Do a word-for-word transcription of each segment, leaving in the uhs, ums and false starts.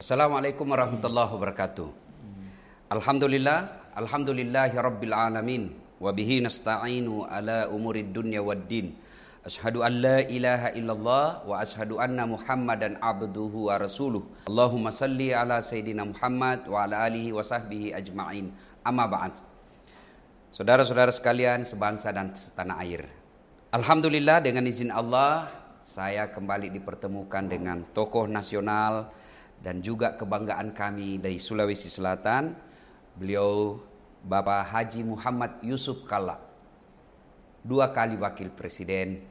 Assalamualaikum warahmatullahi wabarakatuh. Alhamdulillah, alhamdulillahi rabbil alamin, wa bihi nasta'inu ala umurid dunya waddin. Ashhadu an la ilaha illallah wa ashhadu anna Muhammadan abduhu wa rasuluh. Allahumma salli ala sayyidina Muhammad wa ala alihi wa sahbihi ajma'in. Amma ba'd. Saudara-saudara sekalian sebangsa dan setanah air. Alhamdulillah, dengan izin Allah saya kembali dipertemukan dengan tokoh nasional dan juga kebanggaan kami dari Sulawesi Selatan. Beliau Bapak Haji Muhammad Yusuf Kalla, dua kali wakil presiden,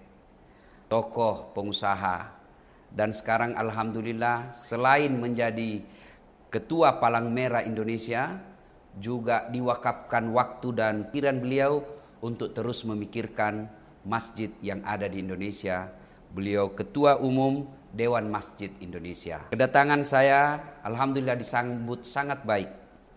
tokoh pengusaha, dan sekarang alhamdulillah selain menjadi ketua Palang Merah Indonesia, juga diwakafkan waktu dan pikiran beliau untuk terus memikirkan masjid yang ada di Indonesia. Beliau ketua umum Dewan Masjid Indonesia. Kedatangan saya alhamdulillah disambut sangat baik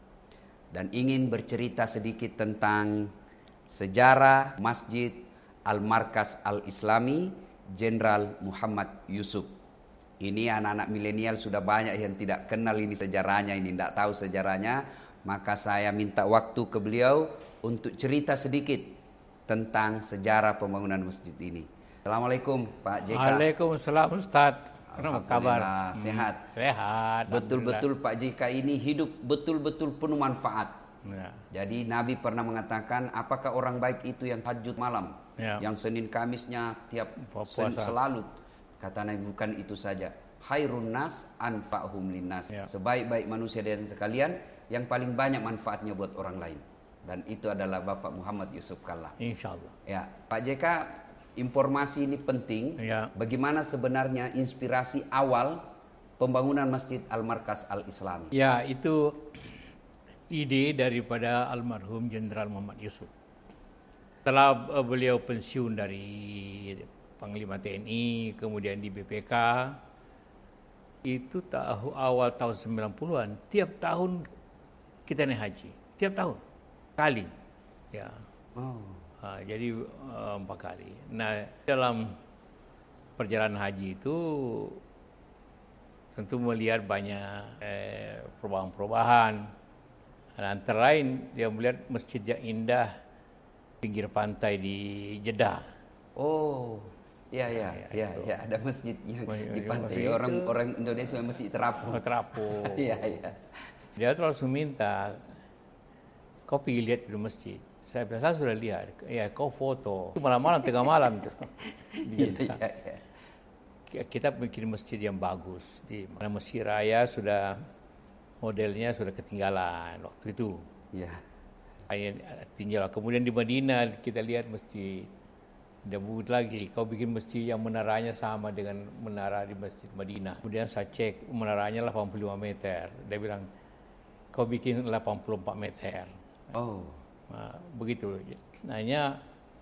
dan ingin bercerita sedikit tentang sejarah Masjid Al-Markas Al-Islami Jenderal Muhammad Yusuf. Ini anak-anak milenial sudah banyak yang tidak kenal ini sejarahnya, ini tidak tahu sejarahnya, maka saya minta waktu ke beliau untuk cerita sedikit tentang sejarah pembangunan masjid ini. Assalamualaikum Pak J K. Waalaikumsalam Ustaz. Apa kabar? Sehat. Hmm, sehat. Betul-betul Pak J K ini hidup betul-betul penuh manfaat. Ya. Jadi Nabi pernah mengatakan, apakah orang baik itu yang tahajud malam, Ya. yang Senin Kamisnya tiap sen, selalu. Kata Nabi, bukan itu saja. Khairun nas anfa'hum linnas. Ya. Sebaik-baik manusia dari kalian yang paling banyak manfaatnya buat orang lain. Dan itu adalah Bapak Muhammad Yusuf Kalla. Insyaallah. Ya, Pak J K, informasi ini penting. Ya. Bagaimana sebenarnya inspirasi awal pembangunan Masjid Al-Markas Al-Islami? Ya, itu ide daripada almarhum Jenderal Muhammad Yusuf. Setelah beliau pensiun dari Panglima T N I, kemudian di B P K, itu tahu awal tahun sembilan puluhan, tiap tahun kita naik haji, tiap tahun kali. Ya. Oh. Uh, jadi uh, empat kali. Nah, dalam perjalanan haji itu tentu melihat banyak eh, perubahan-perubahan. Antara lain dia melihat masjid yang indah pinggir pantai di Jeddah. Oh, ya ya ya ya, ya. Ada masjid yang di pantai. Orang-orang Indonesia masih terapung. Oh, terapung. Iya iya. Dia terus meminta, kau pergi lihat itu masjid. Saya bilang, saya sudah lihat, ya kau foto. Itu malam-malam, tengah malam. Iya, iya, iya. Kita bikin masjid yang bagus. Di mana Masjid Raya sudah, modelnya sudah ketinggalan waktu itu. Iya. Tinggal. Kemudian di Madinah kita lihat masjid. Dia buat lagi, kau bikin masjid yang menaranya sama dengan menara di Masjid Madinah. Kemudian saya cek, menaranya delapan puluh lima meter. Dia bilang, kau bikin delapan puluh empat meter. Oh. Nah, begitu. Hanya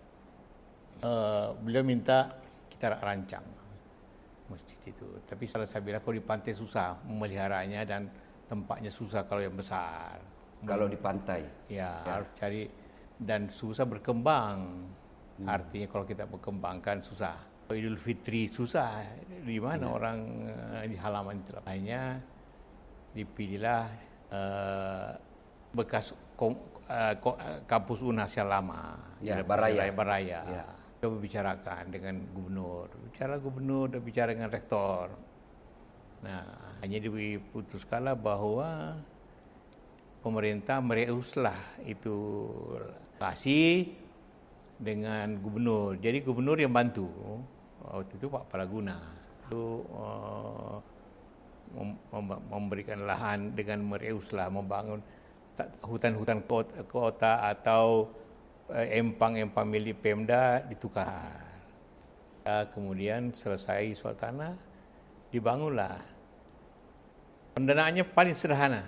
uh, beliau minta kita rancang masjid itu. Tapi saya bilang kalau di pantai susah memeliharanya dan tempatnya susah kalau yang besar. Kalau di pantai? Ya, ya. Harus cari dan susah berkembang. Hmm. Artinya kalau kita berkembangkan susah. Idul Fitri susah. Di mana ya. Orang uh, di halaman itu. Hanya dipilihlah uh, bekas kom, Uh, kampus Unas yang lama, ya, Baraya. Baraya. Ya. Kita bicarakan dengan gubernur, bicara gubernur dan bicara dengan rektor. Nah, hanya diputuskanlah bahwa pemerintah mereuslah itu kasih dengan gubernur. Jadi gubernur yang bantu waktu itu Pak Palaguna itu uh, mem- memberikan lahan dengan mereuslah, membangun hutan-hutan kota, kota atau eh, empang-empang milik Pemda ditukar. Ya, kemudian selesai soal tanah, dibangunlah. Pendanaannya paling sederhana.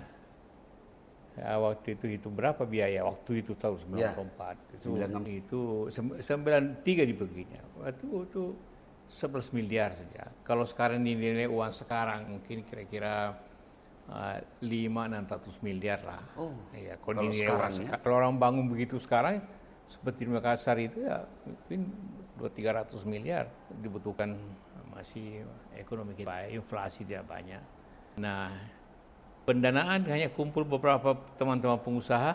Ya, waktu itu itu berapa biaya? Waktu itu tahun sembilan puluh empat. Ya, itu, itu sembilan puluh tiga dibegini. Waktu itu sebelas miliar saja. Kalau sekarang nilai uang sekarang mungkin kira-kira Uh, lima enam ratus miliar lah. Oh, ya, kalau, kalau sekarang ya? Kalau orang bangun begitu sekarang, seperti di Makassar itu ya mungkin dua tiga ratus miliar dibutuhkan, masih ekonomi kita, inflasi tidak banyak. Nah, Pendanaan hanya kumpul beberapa teman-teman pengusaha.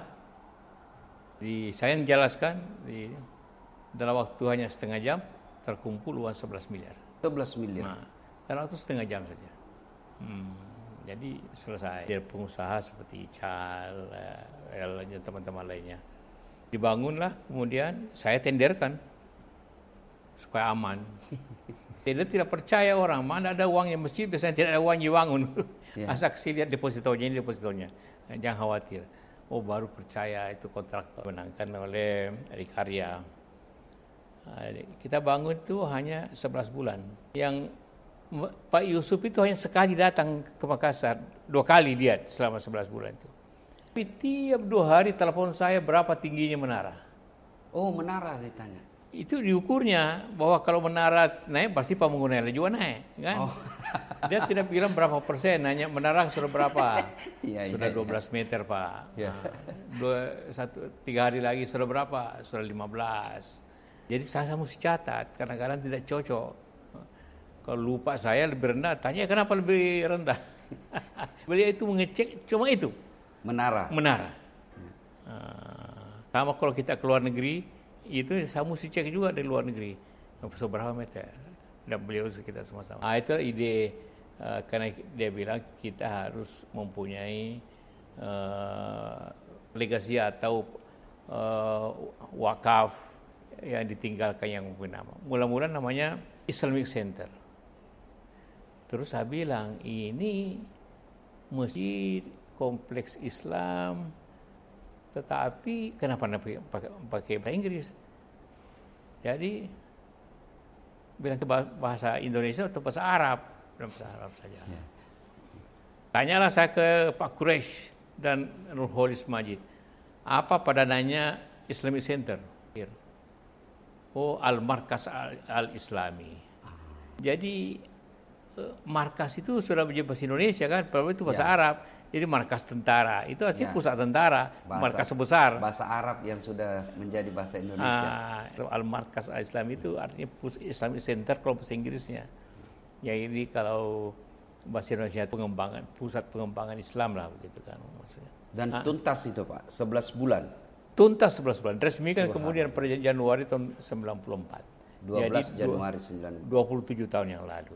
Di, saya menjelaskan di, dalam waktu hanya setengah jam terkumpul uang sebelas miliar. sebelas miliar. Nah, dalam waktu setengah jam saja. Hmm, jadi selesai. Dari pengusaha seperti Ical, eh, teman-teman lainnya. Dibangunlah, kemudian saya tenderkan supaya aman. Dia tidak percaya orang, mana ada uang yang masjid, biasanya tidak ada uang dibangun. Yeah. Asal saya lihat depositonya, ini depositonya. Jangan khawatir. Oh, baru percaya itu kontraktor menangkan oleh Adikarya. Kita bangun itu hanya sebelas bulan. Yang Pak Yusuf itu hanya sekali datang ke Makassar, dua kali lihat selama sebelas bulan itu. Tapi tiap dua hari telepon saya berapa tingginya menara. Oh, menara ditanya. Itu diukurnya bahwa kalau menara naik pasti pembangunan juga naik, kan? Oh. Dia tidak bilang berapa persen, hanya menara sudah berapa? Ya, sudah ya, dua belas ya. Meter, Pak. Ya. Dua, satu, tiga hari lagi sudah berapa? Sudah lima belas. Jadi saya mesti catat, kadang-kadang tidak cocok. Kalau lupa saya lebih rendah, tanya kenapa lebih rendah? Beliau itu mengecek cuma itu. Menara. Menara. Hmm. Uh, sama kalau kita keluar negeri, itu saya mesti cek juga dari luar negeri. Seberapa meter? Dan beliau kita sama-sama. Ah, itu ide uh, karena dia bilang kita harus mempunyai uh, legasi atau uh, wakaf yang ditinggalkan yang mempunyai nama. Mula-mula namanya Islamic Center. Terus saya bilang ini masjid kompleks Islam, tetapi kenapa pakai, pakai bahasa Inggris? Jadi bilang ke bahasa Indonesia atau bahasa Arab, bahasa Arab saja. Ya. Tanyalah saya ke Pak Quraisy dan Nurholis Majid, apa padanannya Islamic Center? Oh, Al-Markas Al-Islami. Ah. Jadi markas itu sudah menjadi bahasa Indonesia kan, padahal itu bahasa ya. Arab. Jadi markas tentara, itu artinya ya. Pusat tentara, bahasa, markas besar. Bahasa Arab yang sudah menjadi bahasa Indonesia. Ah, Al-Markas Al-Islam itu artinya Islamic Center kalau bahasa Inggrisnya. Ya ini kalau bahasa Indonesia pengembangan, pusat pengembangan Islam lah begitu kan maksudnya. Dan ah. tuntas itu Pak, sebelas bulan. Tuntas sebelas bulan. Resmi kan kemudian per Januari tahun sembilan puluh empat. dua belas Jadi, Januari sembilan puluh empat. dua puluh tujuh tahun yang lalu.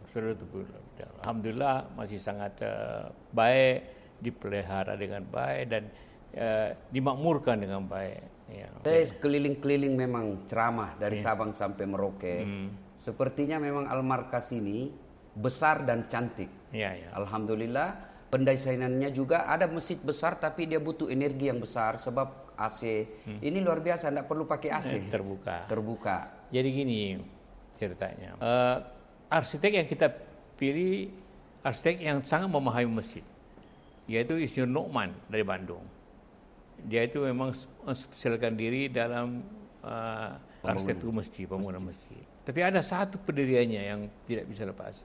Alhamdulillah masih sangat uh, baik, dipelihara dengan baik dan uh, dimakmurkan dengan baik. Ya. Saya keliling-keliling memang ceramah dari ya. Sabang sampai Merauke. Hmm. Sepertinya memang Al-Markas ini besar dan cantik. Ya, ya. Alhamdulillah pendesainannya juga ada masjid besar tapi dia butuh energi yang besar sebab A C. Hmm. Ini luar biasa, tidak perlu pakai A C. Eh, terbuka. Terbuka. Jadi gini ceritanya. Uh, Arsitek yang kita pilih arsitek yang sangat memahami masjid, yaitu Insinyur Nu'man dari Bandung. Dia itu memang spesialkan diri dalam uh, arsitektur masjid, pembangunan masjid. masjid. Tapi ada satu pendiriannya yang tidak bisa lepas.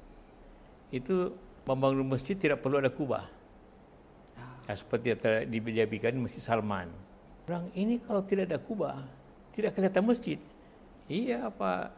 Itu membangun masjid tidak perlu ada kubah. Nah, seperti yang dijadikan Masjid Salman. Orang ini kalau tidak ada kubah, tidak kelihatan masjid. Iya Pak.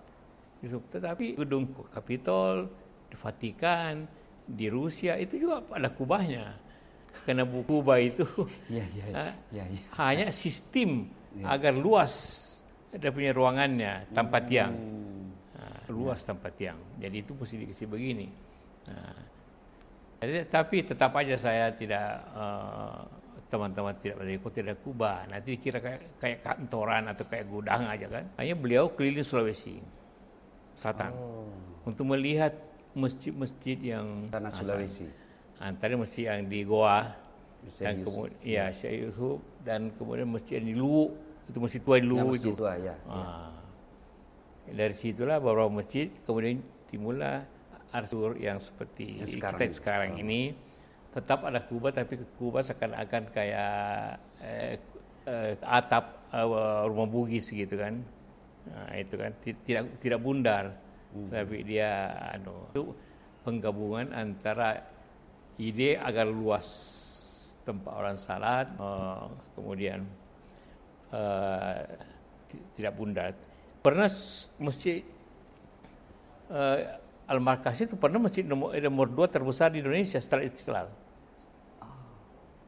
Tetapi gedung Kapitol di Vatikan, di Rusia itu juga ada kubahnya. Karena buku kubah itu ya, ya, ya, ya, ya. hanya sistem ya. Agar luas ada punya ruangannya tanpa tiang, nah, luas ya. Tanpa tiang. Jadi itu mesti dikasih begini. Nah, jadi, tapi tetap aja saya tidak uh, teman-teman tidak berikut tidak kubah. Nanti dikira kayak, kayak kantoran atau kayak gudang aja kan. Hanya beliau keliling Sulawesi Selatan oh. untuk melihat masjid-masjid yang tanah Sulawesi. Antara masjid yang di Goa dan kemudian ya Syekh Yusuf dan kemudian masjid yang di Luwu, itu masjid tua di Luwu ya, itu. Tua, ya, ah. ya. Dari situlah beberapa masjid kemudian timbullah arsitektur yang seperti yang sekarang kita sekarang oh. ini. Tetap ada kubah tapi kubah seakan-akan kayak eh, eh, atap eh, rumah bugis gitu kan. Nah, itu kan tidak tidak bundar, hmm. tapi dia anu itu penggabungan antara ide agar luas tempat orang salat, uh, kemudian uh, tidak bundar. Pernah masjid uh, Al-Markas itu pernah masjid nomor, nomor dua terbesar di Indonesia setelah Istiqlal.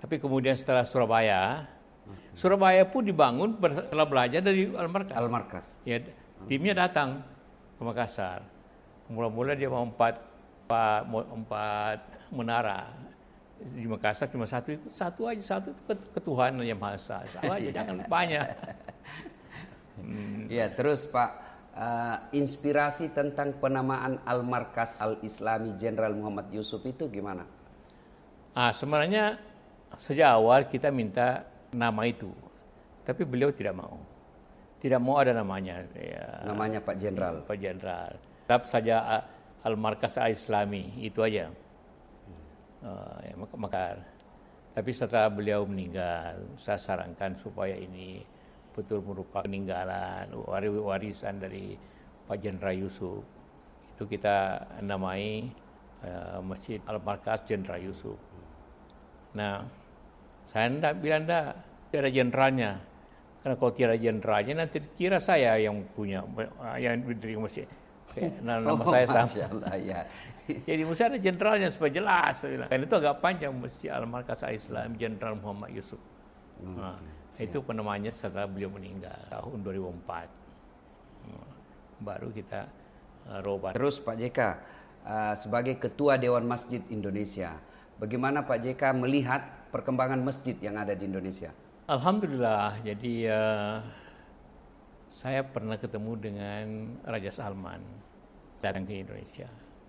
Tapi kemudian setelah Surabaya, Surabaya pun dibangun setelah belajar dari Al-Markas. Al-Markas. Ya, timnya datang ke Makassar. Mula-mula dia mau empat, empat, empat menara. Di Makassar cuma satu, satu aja, satu ketuhanan yang Maha Esa. Satu aja, jangan banyak. Hmm. Ya, terus Pak, uh, inspirasi tentang penamaan Al-Markas Al-Islami Jenderal Muhammad Yusuf itu gimana? Ah, sebenarnya sejak awal kita minta nama itu, tapi beliau tidak mau. Tidak mau ada namanya. Ya, namanya Pak Jenderal. Pak Jenderal. Tetap saja Al-Markas Al-Islami, itu aja. Uh, ya, maka, maka. Tapi setelah beliau meninggal, saya sarankan supaya ini betul merupakan peninggalan, warisan dari Pak Jenderal Yusuf. Itu kita namai uh, Masjid Al-Markas Jenderal Yusuf. Nah, saya tidak bilang tidak, tidak ada jenderalnya. Karena kalau tiada jenderalnya nanti kira saya yang punya, yang berdiri masjid. Nah, nama oh, saya sama. Ya. Jadi mesti ada jenderalnya supaya jelas. Karena itu agak panjang, Masjid Al-Markas Al-Islam Jenderal Muhammad Yusuf. Hmm. Nah, itu penamanya setelah beliau meninggal tahun dua ribu empat. Baru kita uh, robah. Terus Pak J K, uh, sebagai Ketua Dewan Masjid Indonesia, bagaimana Pak J K melihat perkembangan masjid yang ada di Indonesia? Alhamdulillah, jadi uh, saya pernah ketemu dengan Raja Salman datang ke Indonesia.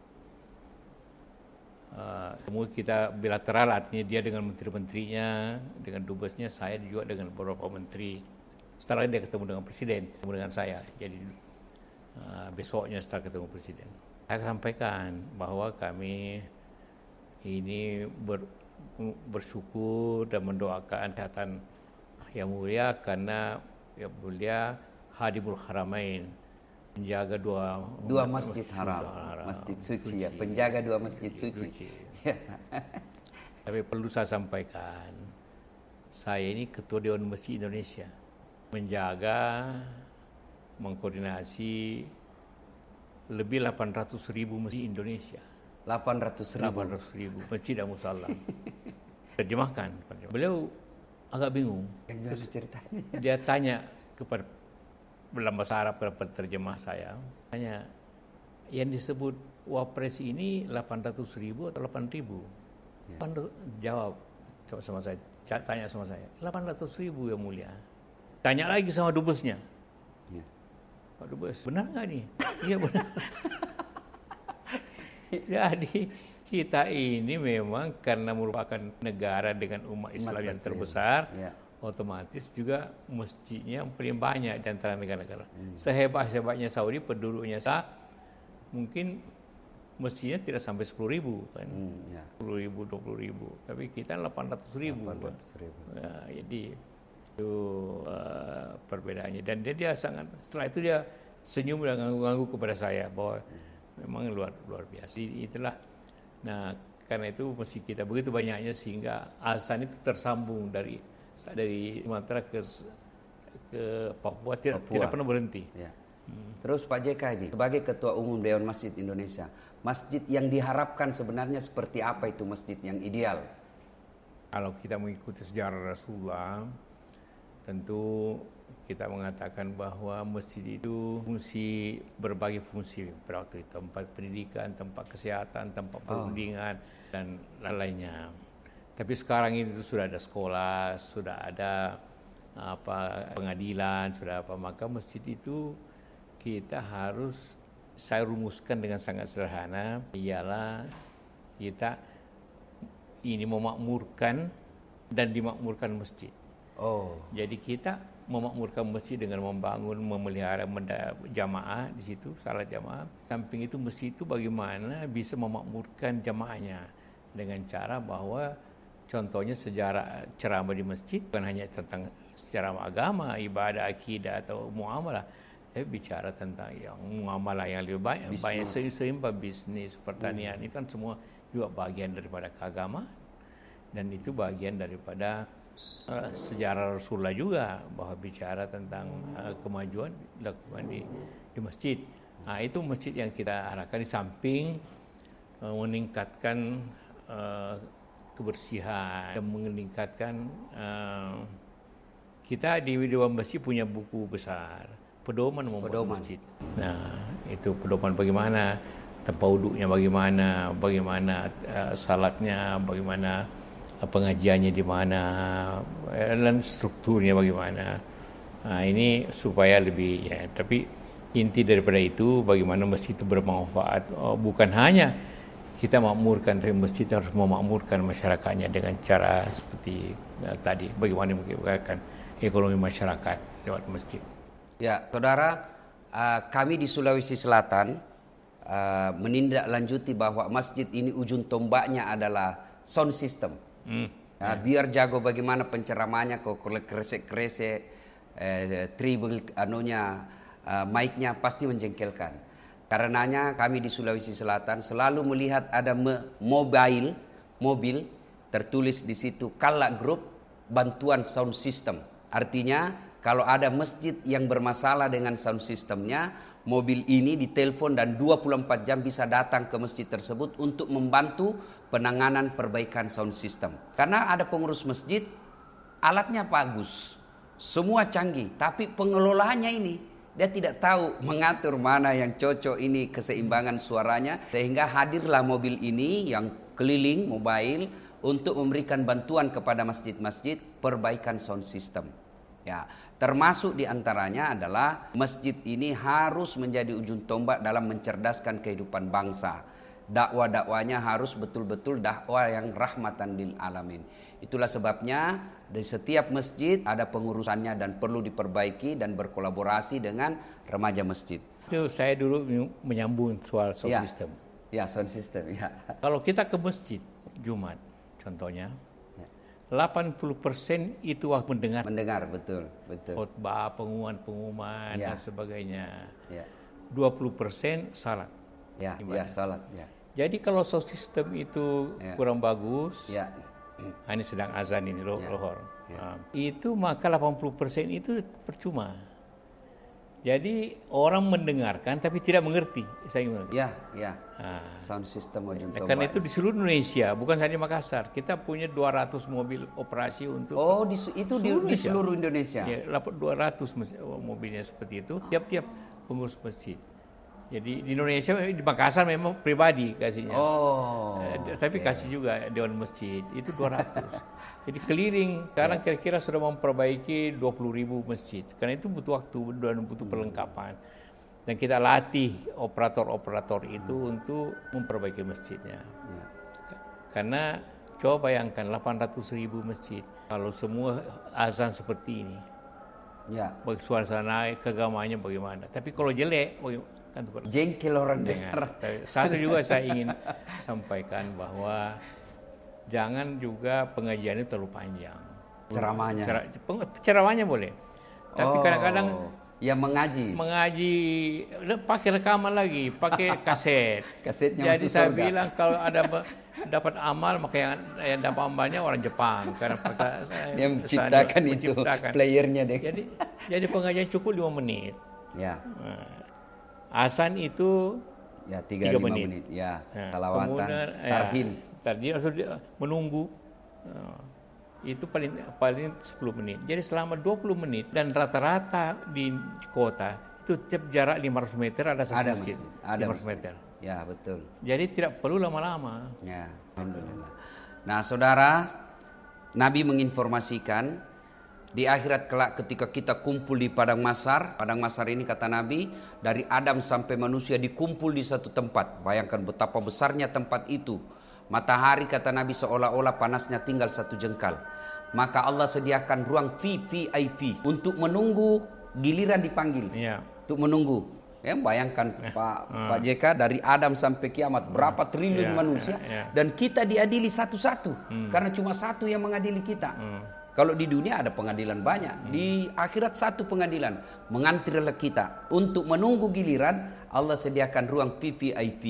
Uh, semua kita bilateral, artinya dia dengan menteri-menterinya, dengan dubesnya, saya juga dengan beberapa menteri. Setelah dia ketemu dengan presiden, ketemu dengan saya. Jadi uh, besoknya setelah ketemu presiden, saya sampaikan bahwa kami ini ber, bersyukur dan mendoakan kesehatan yang mulia karena yang mulia Hadimul Haramain, menjaga dua dua masjid, masjid haram, haram, masjid suci, suci ya, penjaga dua masjid suci. suci. Tapi perlu saya sampaikan, saya ini Ketua Dewan Masjid Indonesia, menjaga, mengkoordinasi lebih delapan ratus ribu masjid Indonesia. delapan ratus ribu. delapan ratus ribu masjid dan musalla. Terjemahkan. Beliau agak bingung. Yang ceritanya. Dia tanya kepada dalam bahasa Arab kepada terjemah saya, tanya, yang disebut Wapres ini delapan ratus ribu atau delapan ribu? Ya. Jawab sama saya, tanya sama saya, delapan ratus ribu yang mulia. Tanya lagi sama dubesnya. Ya. Pak Dubes, benar nggak nih? Iya benar. Jadi kita ini memang karena merupakan negara dengan umat Islam umat yang terbesar, ya. Otomatis juga masjidnya paling banyak di antara negara-negara. Hmm. Sehebat-hebatnya Saudi, penduduknya sah, mungkin masjidnya tidak sampai sepuluh ribu kan, hmm, ya. sepuluh ribu, dua puluh ribu. Tapi kita delapan ratus ribu. delapan ratus ribu. Nah, jadi itu uh, perbedaannya. Dan dia, dia sangat, setelah itu dia senyum dan nganggu-nganggu kepada saya bahwa hmm. memang luar luar biasa. Itulah. Nah, karena itu masjid kita begitu banyaknya sehingga azan itu tersambung dari dari Sumatera ke ke Papua tidak, Papua. tidak pernah berhenti. Ya. Hmm. Terus Pak J K ini sebagai Ketua Umum Dewan Masjid Indonesia, masjid yang diharapkan sebenarnya seperti apa itu masjid yang ideal? Kalau kita mengikuti sejarah Rasulullah, tentu kita mengatakan bahwa masjid itu fungsi berbagai fungsi pada waktu itu, tempat pendidikan, tempat kesehatan, tempat perundingan oh. dan lain-lainnya. Tapi sekarang ini sudah ada sekolah, sudah ada apa pengadilan, sudah apa, maka masjid itu kita harus, saya rumuskan dengan sangat sederhana, ialah kita ini memakmurkan dan dimakmurkan masjid. Oh. Jadi kita memakmurkan masjid dengan membangun, memelihara jamaah di situ, salat jamaah. Samping itu masjid itu bagaimana bisa memakmurkan jamaahnya dengan cara bahwa contohnya sejarah ceramah di masjid bukan hanya tentang sejarah agama, ibadah, akidah atau muamalah, tapi bicara tentang yang muamalah yang lebih banyak, bisnis. banyak seimbang bisnis, pertanian, hmm. itu kan semua juga bagian daripada keagamaan dan itu bagian daripada uh, sejarah Rasulullah juga bahwa bicara tentang uh, kemajuan dilakukan di, di masjid. Nah, itu masjid yang kita harapkan di samping uh, meningkatkan uh, kebersihan dan meningkatkan. Uh, kita di Dewan Masjid punya buku besar, pedoman membuat pedoman. masjid. Nah, itu pedoman bagaimana tempat duduknya, bagaimana, bagaimana uh, salatnya, bagaimana uh, pengajiannya di mana, dan strukturnya bagaimana. Nah, ini supaya lebih ya. Tapi inti daripada itu bagaimana masjid itu bermanfaat. Oh, bukan hanya kita makmurkan, tapi masjid harus memakmurkan masyarakatnya dengan cara seperti uh, tadi. Bagaimana mengibarkan ekonomi masyarakat lewat masjid. Ya, saudara, uh, kami di Sulawesi Selatan uh, menindaklanjuti bahwa masjid ini ujung tombaknya adalah sound system. Hmm. Uh, ya. Biar jago bagaimana penceramanya, kok kresek-kresek, eh, treble, anunya, uh, mic-nya pasti menjengkelkan. Karenanya kami di Sulawesi Selatan selalu melihat ada me- mobile, mobil tertulis di situ Kala Group bantuan sound system. Artinya kalau ada masjid yang bermasalah dengan sound systemnya, mobil ini ditelepon dan dua puluh empat jam bisa datang ke masjid tersebut untuk membantu penanganan perbaikan sound system. Karena ada pengurus masjid, alatnya bagus, semua canggih, tapi pengelolaannya ini dia tidak tahu mengatur mana yang cocok ini keseimbangan suaranya, sehingga hadirlah mobil ini yang keliling mobile untuk memberikan bantuan kepada masjid-masjid perbaikan sound system. Ya, termasuk diantaranya adalah masjid ini harus menjadi ujung tombak dalam mencerdaskan kehidupan bangsa. Dakwah-dakwahnya harus betul-betul dakwah yang rahmatan lil alamin. Itulah sebabnya di setiap masjid ada pengurusannya dan perlu diperbaiki dan berkolaborasi dengan remaja masjid. Itu saya dulu menyambung soal sound ya, system. Ya, sound system. Ya. Kalau kita ke masjid Jumat, contohnya, delapan puluh persen itu waktu mendengar. Mendengar, betul, betul. Khotbah, pengumuman-pengumuman ya. Dan sebagainya. Ya. dua puluh persen salat. Ya, ya, salat. Ya. Jadi kalau sound system itu ya. kurang bagus, ya. Ini sedang azan ini, loh, ya. lohor. Ya. Nah, itu maka delapan puluh persen itu percuma. Jadi orang mendengarkan tapi tidak mengerti. Saya mengerti. Ya, ya. Nah, sound system ujung tombak. Karena itu di seluruh Indonesia, bukan saja di Makassar. Kita punya dua ratus mobil operasi untuk. Oh, di, itu seluruh di, di seluruh Indonesia. Ya, dua ratus mobilnya seperti itu. Tiap-tiap pengurus masjid. Jadi di Indonesia, di Makassar memang pribadi kasihnya. Oh. Eh, tapi okay. kasih juga dewan masjid itu dua ratus. Jadi keliling. Sekarang yeah. kira-kira sudah memperbaiki dua puluh ribu masjid. Karena itu butuh waktu dan butuh perlengkapan. Dan kita latih operator-operator itu hmm. untuk memperbaiki masjidnya. Yeah. Karena coba bayangkan delapan ratus ribu masjid. Kalau semua azan seperti ini. Ya. Yeah. Suasana keagamaannya bagaimana. Tapi kalau jelek, bagaimana? Kan jengkel orang dengar. Satu juga saya ingin sampaikan bahwa jangan juga pengajian itu terlalu panjang. Ceramahnya. Cer ceramahnya boleh. Tapi kadang-kadang oh, yang mengaji. Mengaji pakai rekaman lagi, pakai kaset. Kasetnya Jadi saya surga. bilang kalau ada dapat amal maka yang, yang dapat amalnya orang Jepang karena dia menciptakan itu menciptakan. Playernya deh. Jadi jadi pengajian cukup lima menit. Ya. Nah, Azan itu ya tiga puluh lima menit. menit. Ya, nah, salawatan, tarhim. Ya, tarhim menunggu. Uh, itu paling paling sepuluh menit. Jadi selama dua puluh menit dan rata-rata di kota itu tiap jarak lima ratus meter ada satu ada masjid. masjid. Ada lima ratus meter. Ya, betul. Jadi tidak perlu lama-lama. Ya, alhamdulillah. Nah, saudara, Nabi menginformasikan di akhirat kelak ketika kita kumpul di padang mahsyar, padang mahsyar ini kata Nabi dari Adam sampai manusia dikumpul di satu tempat. Bayangkan betapa besarnya tempat itu. Matahari kata Nabi seolah-olah panasnya tinggal satu jengkal. Maka Allah sediakan ruang V V I P untuk menunggu giliran dipanggil. Ya. Untuk menunggu. Ya, bayangkan eh, Pak uh. Pak J K dari Adam sampai kiamat berapa triliun yeah, manusia yeah, yeah. dan kita diadili satu-satu hmm. karena cuma satu yang mengadili kita. Hmm. Kalau di dunia ada pengadilan banyak, hmm. di akhirat satu pengadilan mengantrilah kita untuk menunggu giliran. Allah sediakan ruang V V I P.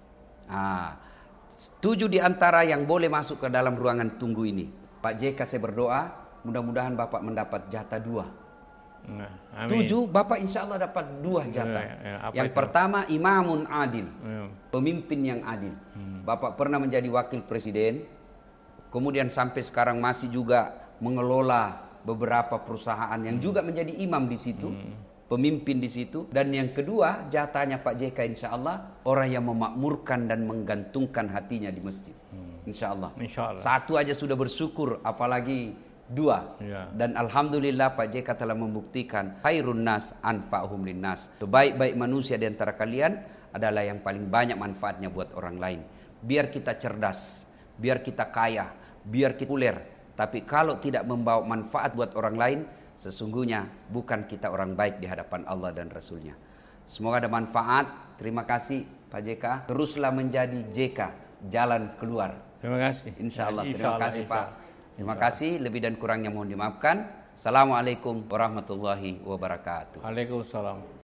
Ah, tujuh di antara yang boleh masuk ke dalam ruangan tunggu ini. Pak J K saya berdoa, mudah-mudahan Bapak mendapat jatah dua. Nah, tujuh Bapak insya Allah dapat dua jatah. Ya, ya, yang itu? Pertama imamun adil, ya. Pemimpin yang adil. Hmm. Bapak pernah menjadi wakil presiden. kemudian sampai sekarang masih juga mengelola beberapa perusahaan yang juga menjadi imam di situ, hmm. pemimpin di situ. Dan yang kedua, jatahnya Pak J K insya Allah orang yang memakmurkan dan menggantungkan hatinya di masjid. Hmm. Insya Allah. Insya Allah. Satu aja sudah bersyukur, apalagi dua. Ya. Dan alhamdulillah Pak J K telah membuktikan khairun nas anfa'uhum linnas. Sebaik-baik manusia di antara kalian adalah yang paling banyak manfaatnya buat orang lain. Biar kita cerdas, biar kita kaya, biar kita populer, tapi kalau tidak membawa manfaat buat orang lain, sesungguhnya bukan kita orang baik di hadapan Allah dan Rasulnya. Semoga ada manfaat. Terima kasih Pak J K. Teruslah menjadi J K, jalan keluar. Terima kasih. Insya Allah. Insya Terima Allah, kasih insya Pak. Allah. Terima kasih. Lebih dan kurangnya mohon dimaafkan. Assalamualaikum warahmatullahi wabarakatuh. Waalaikumsalam.